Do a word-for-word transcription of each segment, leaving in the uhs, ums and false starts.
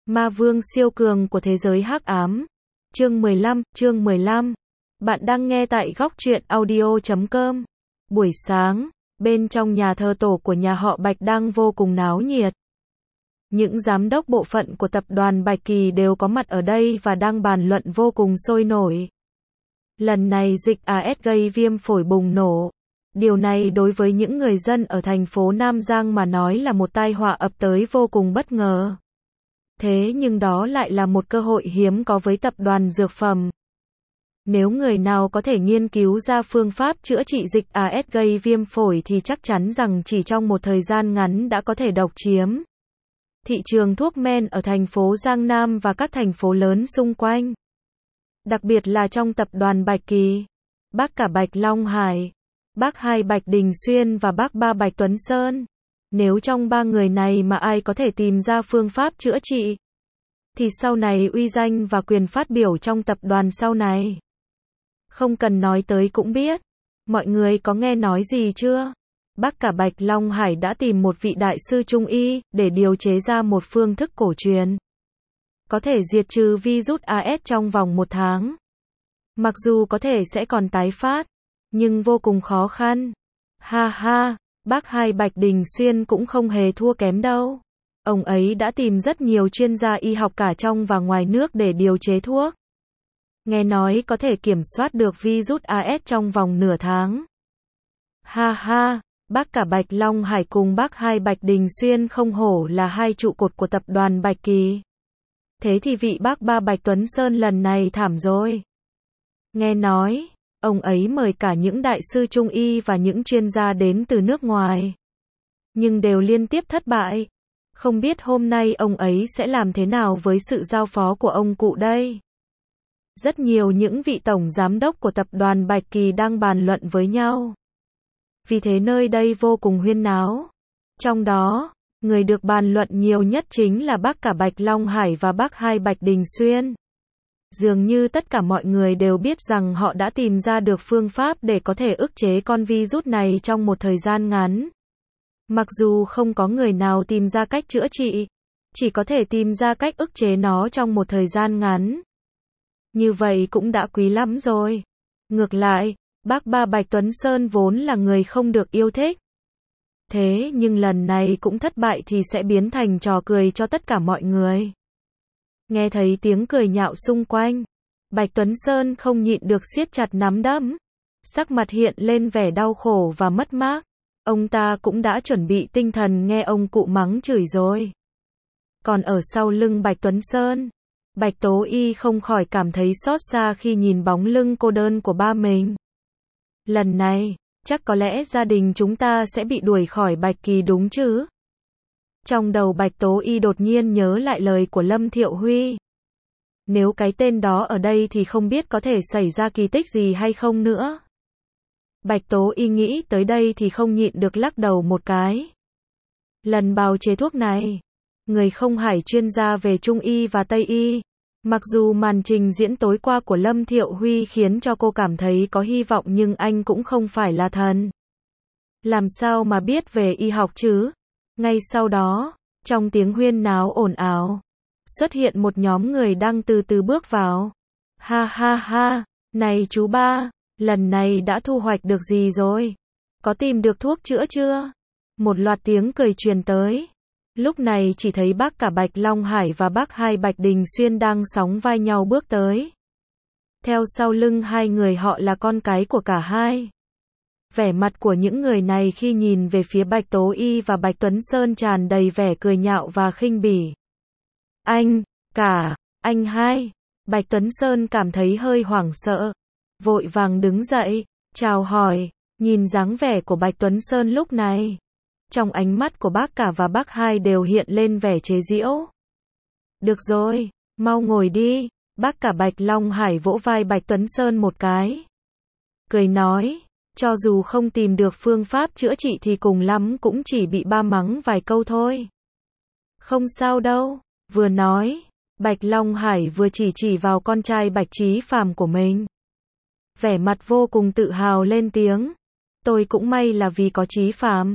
Ma vương siêu cường của thế giới hắc ám. Chương mười lăm, chương mười lăm. Bạn đang nghe tại góc truyện audio chấm com. Buổi sáng, bên trong nhà thờ tổ của nhà họ Bạch đang vô cùng náo nhiệt. Những giám đốc bộ phận của tập đoàn Bạch Kỳ đều có mặt ở đây và đang bàn luận vô cùng sôi nổi. Lần này dịch a ét gây viêm phổi bùng nổ. Điều này đối với những người dân ở thành phố Nam Giang mà nói là một tai họa ập tới vô cùng bất ngờ. Thế nhưng đó lại là một cơ hội hiếm có với tập đoàn dược phẩm. Nếu người nào có thể nghiên cứu ra phương pháp chữa trị dịch a ét gây viêm phổi thì chắc chắn rằng chỉ trong một thời gian ngắn đã có thể độc chiếm thị trường thuốc men ở thành phố Giang Nam và các thành phố lớn xung quanh. Đặc biệt là trong tập đoàn Bạch Kỳ, bác cả Bạch Long Hải, bác hai Bạch Đình Xuyên và bác ba Bạch Tuấn Sơn. Nếu trong ba người này mà ai có thể tìm ra phương pháp chữa trị, thì sau này uy danh và quyền phát biểu trong tập đoàn sau này, không cần nói tới cũng biết. Mọi người có nghe nói gì chưa? Bác cả Bạch Long Hải đã tìm một vị đại sư Trung Y để điều chế ra một phương thức cổ truyền có thể diệt trừ virus a ét trong vòng một tháng. Mặc dù có thể sẽ còn tái phát, nhưng vô cùng khó khăn. Ha ha, bác hai Bạch Đình Xuyên cũng không hề thua kém đâu. Ông ấy đã tìm rất nhiều chuyên gia y học cả trong và ngoài nước để điều chế thuốc. Nghe nói có thể kiểm soát được virus a ét trong vòng nửa tháng. Ha ha, bác cả Bạch Long Hải cùng bác hai Bạch Đình Xuyên không hổ là hai trụ cột của tập đoàn Bạch Kỳ. Thế thì vị bác ba Bạch Tuấn Sơn lần này thảm rồi. Nghe nói, ông ấy mời cả những đại sư Trung Y và những chuyên gia đến từ nước ngoài, nhưng đều liên tiếp thất bại. Không biết hôm nay ông ấy sẽ làm thế nào với sự giao phó của ông cụ đây? Rất nhiều những vị tổng giám đốc của tập đoàn Bạch Kỳ đang bàn luận với nhau. Vì thế nơi đây vô cùng huyên náo. Trong đó, người được bàn luận nhiều nhất chính là bác cả Bạch Long Hải và bác hai Bạch Đình Xuyên. Dường như tất cả mọi người đều biết rằng họ đã tìm ra được phương pháp để có thể ức chế con virus này trong một thời gian ngắn. Mặc dù không có người nào tìm ra cách chữa trị, chỉ có thể tìm ra cách ức chế nó trong một thời gian ngắn. Như vậy cũng đã quý lắm rồi. Ngược lại, bác ba Bạch Tuấn Sơn vốn là người không được yêu thích. Thế nhưng lần này cũng thất bại thì sẽ biến thành trò cười cho tất cả mọi người. Nghe thấy tiếng cười nhạo xung quanh, Bạch Tuấn Sơn không nhịn được siết chặt nắm đấm. Sắc mặt hiện lên vẻ đau khổ và mất mát. Ông ta cũng đã chuẩn bị tinh thần nghe ông cụ mắng chửi rồi. Còn ở sau lưng Bạch Tuấn Sơn, Bạch Tố Y không khỏi cảm thấy xót xa khi nhìn bóng lưng cô đơn của ba mình. Lần này, chắc có lẽ gia đình chúng ta sẽ bị đuổi khỏi Bạch Kỳ đúng chứ? Trong đầu Bạch Tố Y đột nhiên nhớ lại lời của Lâm Thiệu Huy. Nếu cái tên đó ở đây thì không biết có thể xảy ra kỳ tích gì hay không nữa. Bạch Tố Y nghĩ tới đây thì không nhịn được lắc đầu một cái. Lần bào chế thuốc này, người không hải chuyên gia về Trung Y và Tây Y. Mặc dù màn trình diễn tối qua của Lâm Thiệu Huy khiến cho cô cảm thấy có hy vọng nhưng anh cũng không phải là thần. Làm sao mà biết về y học chứ? Ngay sau đó, trong tiếng huyên náo ồn ào, xuất hiện một nhóm người đang từ từ bước vào. Ha ha ha, này chú ba, lần này đã thu hoạch được gì rồi? Có tìm được thuốc chữa chưa? Một loạt tiếng cười truyền tới. Lúc này chỉ thấy bác cả Bạch Long Hải và bác hai Bạch Đình Xuyên đang sóng vai nhau bước tới. Theo sau lưng hai người họ là con cái của cả hai. Vẻ mặt của những người này khi nhìn về phía Bạch Tố Y và Bạch Tuấn Sơn tràn đầy vẻ cười nhạo và khinh bỉ. Anh, cả, anh hai. Bạch Tuấn Sơn cảm thấy hơi hoảng sợ. Vội vàng đứng dậy, chào hỏi, nhìn dáng vẻ của Bạch Tuấn Sơn lúc này. Trong ánh mắt của bác cả và bác hai đều hiện lên vẻ chế giễu. Được rồi, mau ngồi đi. Bác cả Bạch Long Hải vỗ vai Bạch Tuấn Sơn một cái. Cười nói, cho dù không tìm được phương pháp chữa trị thì cùng lắm cũng chỉ bị ba mắng vài câu thôi. Không sao đâu, vừa nói, Bạch Long Hải vừa chỉ chỉ vào con trai Bạch Chí Phàm của mình. Vẻ mặt vô cùng tự hào lên tiếng. Tôi cũng may là vì có Chí Phàm.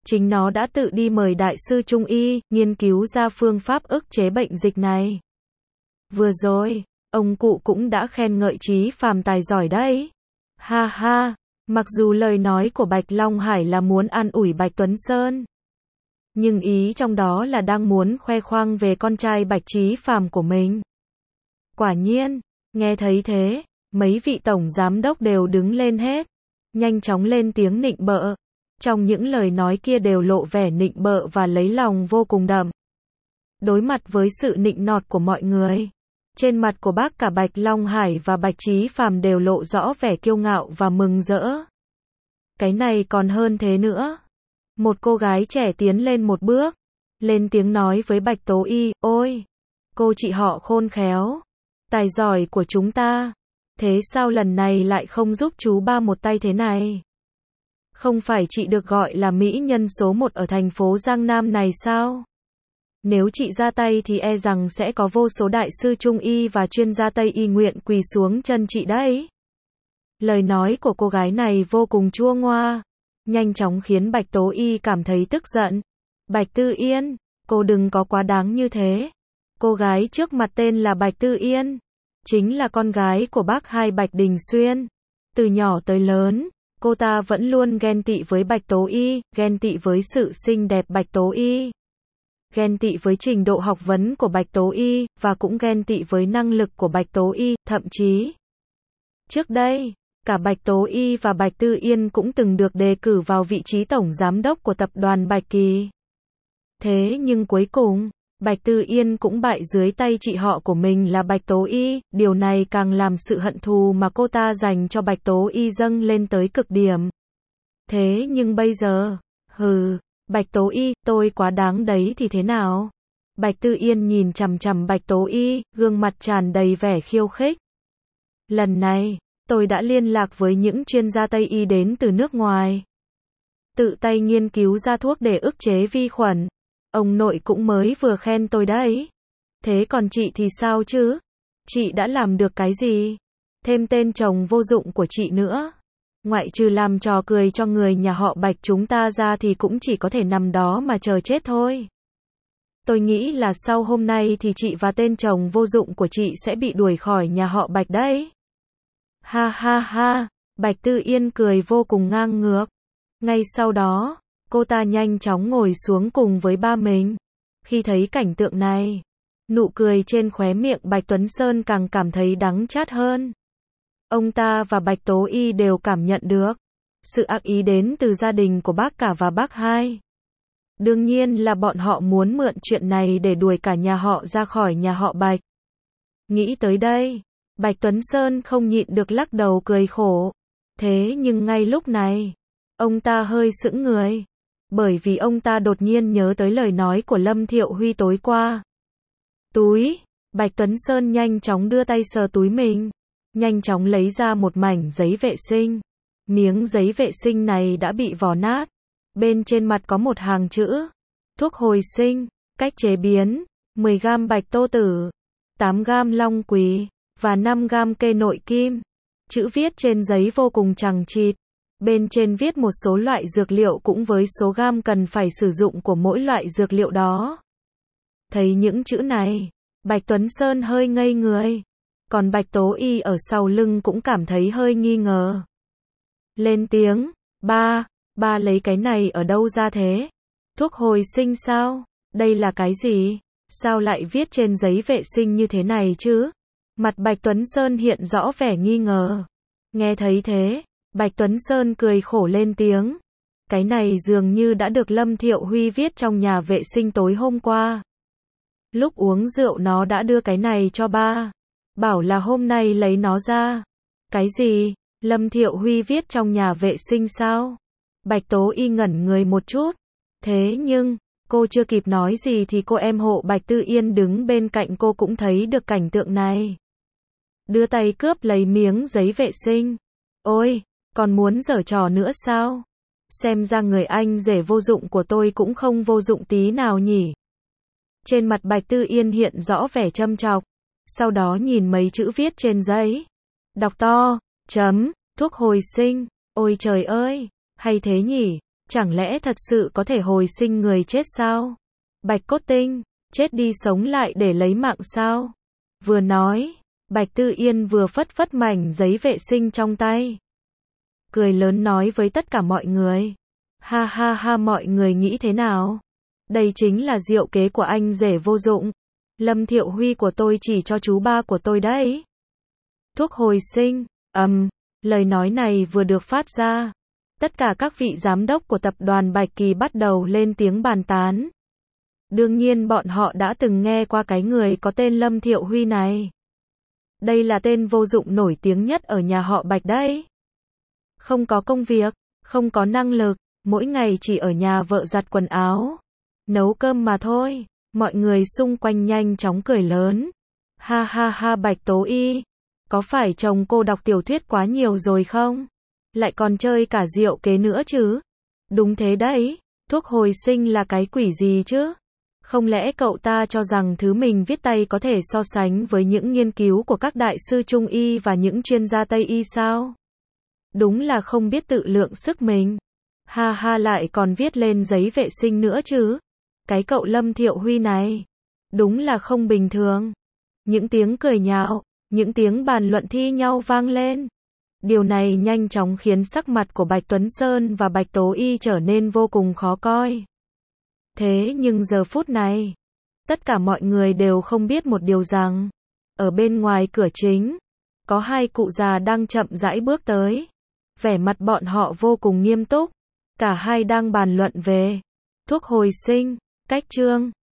Chính nó đã tự đi mời đại sư Trung y, nghiên cứu ra phương pháp ức chế bệnh dịch này. Vừa rồi, ông cụ cũng đã khen ngợi Chí Phàm tài giỏi đấy. Ha ha, mặc dù lời nói của Bạch Long Hải là muốn an ủi Bạch Tuấn Sơn, nhưng ý trong đó là đang muốn khoe khoang về con trai Bạch Chí Phàm của mình. Quả nhiên, nghe thấy thế, mấy vị tổng giám đốc đều đứng lên hết, nhanh chóng lên tiếng nịnh bợ. Trong những lời nói kia đều lộ vẻ nịnh bợ và lấy lòng vô cùng đậm. Đối mặt với sự nịnh nọt của mọi người, trên mặt của bác cả Bạch Long Hải và Bạch Chí Phàm đều lộ rõ vẻ kiêu ngạo và mừng rỡ. Cái này còn hơn thế nữa. Một cô gái trẻ tiến lên một bước, lên tiếng nói với Bạch Tố Y, ôi, cô chị họ khôn khéo, tài giỏi của chúng ta, thế sao lần này lại không giúp chú ba một tay thế này? Không phải chị được gọi là mỹ nhân số một ở thành phố Giang Nam này sao? Nếu chị ra tay thì e rằng sẽ có vô số đại sư Trung y và chuyên gia Tây y nguyện quỳ xuống chân chị đấy. Lời nói của cô gái này vô cùng chua ngoa, nhanh chóng khiến Bạch Tố Y cảm thấy tức giận. Bạch Tư Yên, cô đừng có quá đáng như thế. Cô gái trước mặt tên là Bạch Tư Yên, chính là con gái của bác hai Bạch Đình Xuyên. Từ nhỏ tới lớn, cô ta vẫn luôn ghen tị với Bạch Tố Y, ghen tị với sự xinh đẹp Bạch Tố Y, ghen tị với trình độ học vấn của Bạch Tố Y, và cũng ghen tị với năng lực của Bạch Tố Y, thậm chí trước đây, cả Bạch Tố Y và Bạch Tư Yên cũng từng được đề cử vào vị trí tổng giám đốc của tập đoàn Bạch Kỳ. Thế nhưng cuối cùng, Bạch Tư Yên cũng bại dưới tay chị họ của mình là Bạch Tố Y, điều này càng làm sự hận thù mà cô ta dành cho Bạch Tố Y dâng lên tới cực điểm. Thế nhưng bây giờ, hừ, Bạch Tố Y, tôi quá đáng đấy thì thế nào? Bạch Tư Yên nhìn chằm chằm Bạch Tố Y, gương mặt tràn đầy vẻ khiêu khích. Lần này, tôi đã liên lạc với những chuyên gia Tây y đến từ nước ngoài, tự tay nghiên cứu ra thuốc để ức chế vi khuẩn. Ông nội cũng mới vừa khen tôi đấy. Thế còn chị thì sao chứ? Chị đã làm được cái gì? Thêm tên chồng vô dụng của chị nữa. Ngoại trừ làm trò cười cho người nhà họ Bạch chúng ta ra thì cũng chỉ có thể nằm đó mà chờ chết thôi. Tôi nghĩ là sau hôm nay thì chị và tên chồng vô dụng của chị sẽ bị đuổi khỏi nhà họ Bạch đấy. Ha ha ha, Bạch Tư Yên cười vô cùng ngang ngược. Ngay sau đó, cô ta nhanh chóng ngồi xuống cùng với ba mình. Khi thấy cảnh tượng này, nụ cười trên khóe miệng Bạch Tuấn Sơn càng cảm thấy đắng chát hơn. Ông ta và Bạch Tố Y đều cảm nhận được sự ác ý đến từ gia đình của bác cả và bác hai. Đương nhiên là bọn họ muốn mượn chuyện này để đuổi cả nhà họ ra khỏi nhà họ Bạch. Nghĩ tới đây, Bạch Tuấn Sơn không nhịn được lắc đầu cười khổ. Thế nhưng ngay lúc này, ông ta hơi sững người, bởi vì ông ta đột nhiên nhớ tới lời nói của Lâm Thiệu Huy tối qua. Túi, Bạch Tuấn Sơn nhanh chóng đưa tay sờ túi mình, nhanh chóng lấy ra một mảnh giấy vệ sinh. Miếng giấy vệ sinh này đã bị vò nát, bên trên mặt có một hàng chữ: thuốc hồi sinh, cách chế biến, mười gam bạch tô tử, tám gam long quỳ, và năm gam kê nội kim. Chữ viết trên giấy vô cùng chằng chịt. Bên trên viết một số loại dược liệu cũng với số gam cần phải sử dụng của mỗi loại dược liệu đó. Thấy những chữ này, Bạch Tuấn Sơn hơi ngây người. Còn Bạch Tố Y ở sau lưng cũng cảm thấy hơi nghi ngờ. Lên tiếng, ba, ba lấy cái này ở đâu ra thế? Thuốc hồi sinh sao? Đây là cái gì? Sao lại viết trên giấy vệ sinh như thế này chứ? Mặt Bạch Tuấn Sơn hiện rõ vẻ nghi ngờ. Nghe thấy thế, Bạch Tuấn Sơn cười khổ lên tiếng. Cái này dường như đã được Lâm Thiệu Huy viết trong nhà vệ sinh tối hôm qua. Lúc uống rượu nó đã đưa cái này cho ba, bảo là hôm nay lấy nó ra. Cái gì? Lâm Thiệu Huy viết trong nhà vệ sinh sao? Bạch Tố Y ngẩn người một chút. Thế nhưng, cô chưa kịp nói gì thì cô em hộ Bạch Tư Yên đứng bên cạnh cô cũng thấy được cảnh tượng này. Đưa tay cướp lấy miếng giấy vệ sinh. Ôi, còn muốn giở trò nữa sao? Xem ra người anh rể vô dụng của tôi cũng không vô dụng tí nào nhỉ. Trên mặt Bạch Tư Yên hiện rõ vẻ châm chọc. Sau đó nhìn mấy chữ viết trên giấy. Đọc to, chấm, thuốc hồi sinh. Ôi trời ơi, hay thế nhỉ? Chẳng lẽ thật sự có thể hồi sinh người chết sao? Bạch Cốt Tinh, chết đi sống lại để lấy mạng sao? Vừa nói, Bạch Tư Yên vừa phất phất mảnh giấy vệ sinh trong tay. Cười lớn nói với tất cả mọi người. Ha ha ha, mọi người nghĩ thế nào? Đây chính là diệu kế của anh rể vô dụng. Lâm Thiệu Huy của tôi chỉ cho chú ba của tôi đấy. Thuốc hồi sinh, ầm, um, lời nói này vừa được phát ra. Tất cả các vị giám đốc của tập đoàn Bạch Kỳ bắt đầu lên tiếng bàn tán. Đương nhiên bọn họ đã từng nghe qua cái người có tên Lâm Thiệu Huy này. Đây là tên vô dụng nổi tiếng nhất ở nhà họ Bạch đấy. Không có công việc, không có năng lực, mỗi ngày chỉ ở nhà vợ giặt quần áo, nấu cơm mà thôi. Mọi người xung quanh nhanh chóng cười lớn. Ha ha ha, Bạch Tố Y, có phải chồng cô đọc tiểu thuyết quá nhiều rồi không? Lại còn chơi cả diệu kế nữa chứ? Đúng thế đấy, thuốc hồi sinh là cái quỷ gì chứ? Không lẽ cậu ta cho rằng thứ mình viết tay có thể so sánh với những nghiên cứu của các đại sư Trung Y và những chuyên gia Tây Y sao? Đúng là không biết tự lượng sức mình. Ha ha, lại còn viết lên giấy vệ sinh nữa chứ? Cái cậu Lâm Thiệu Huy này, đúng là không bình thường. Những tiếng cười nhạo, những tiếng bàn luận thi nhau vang lên. Điều này nhanh chóng khiến sắc mặt của Bạch Tuấn Sơn và Bạch Tố Y trở nên vô cùng khó coi. Thế nhưng giờ phút này, tất cả mọi người đều không biết một điều rằng, ở bên ngoài cửa chính, có hai cụ già đang chậm rãi bước tới. Vẻ mặt bọn họ vô cùng nghiêm túc, cả hai đang bàn luận về thuốc hồi sinh. Cách chương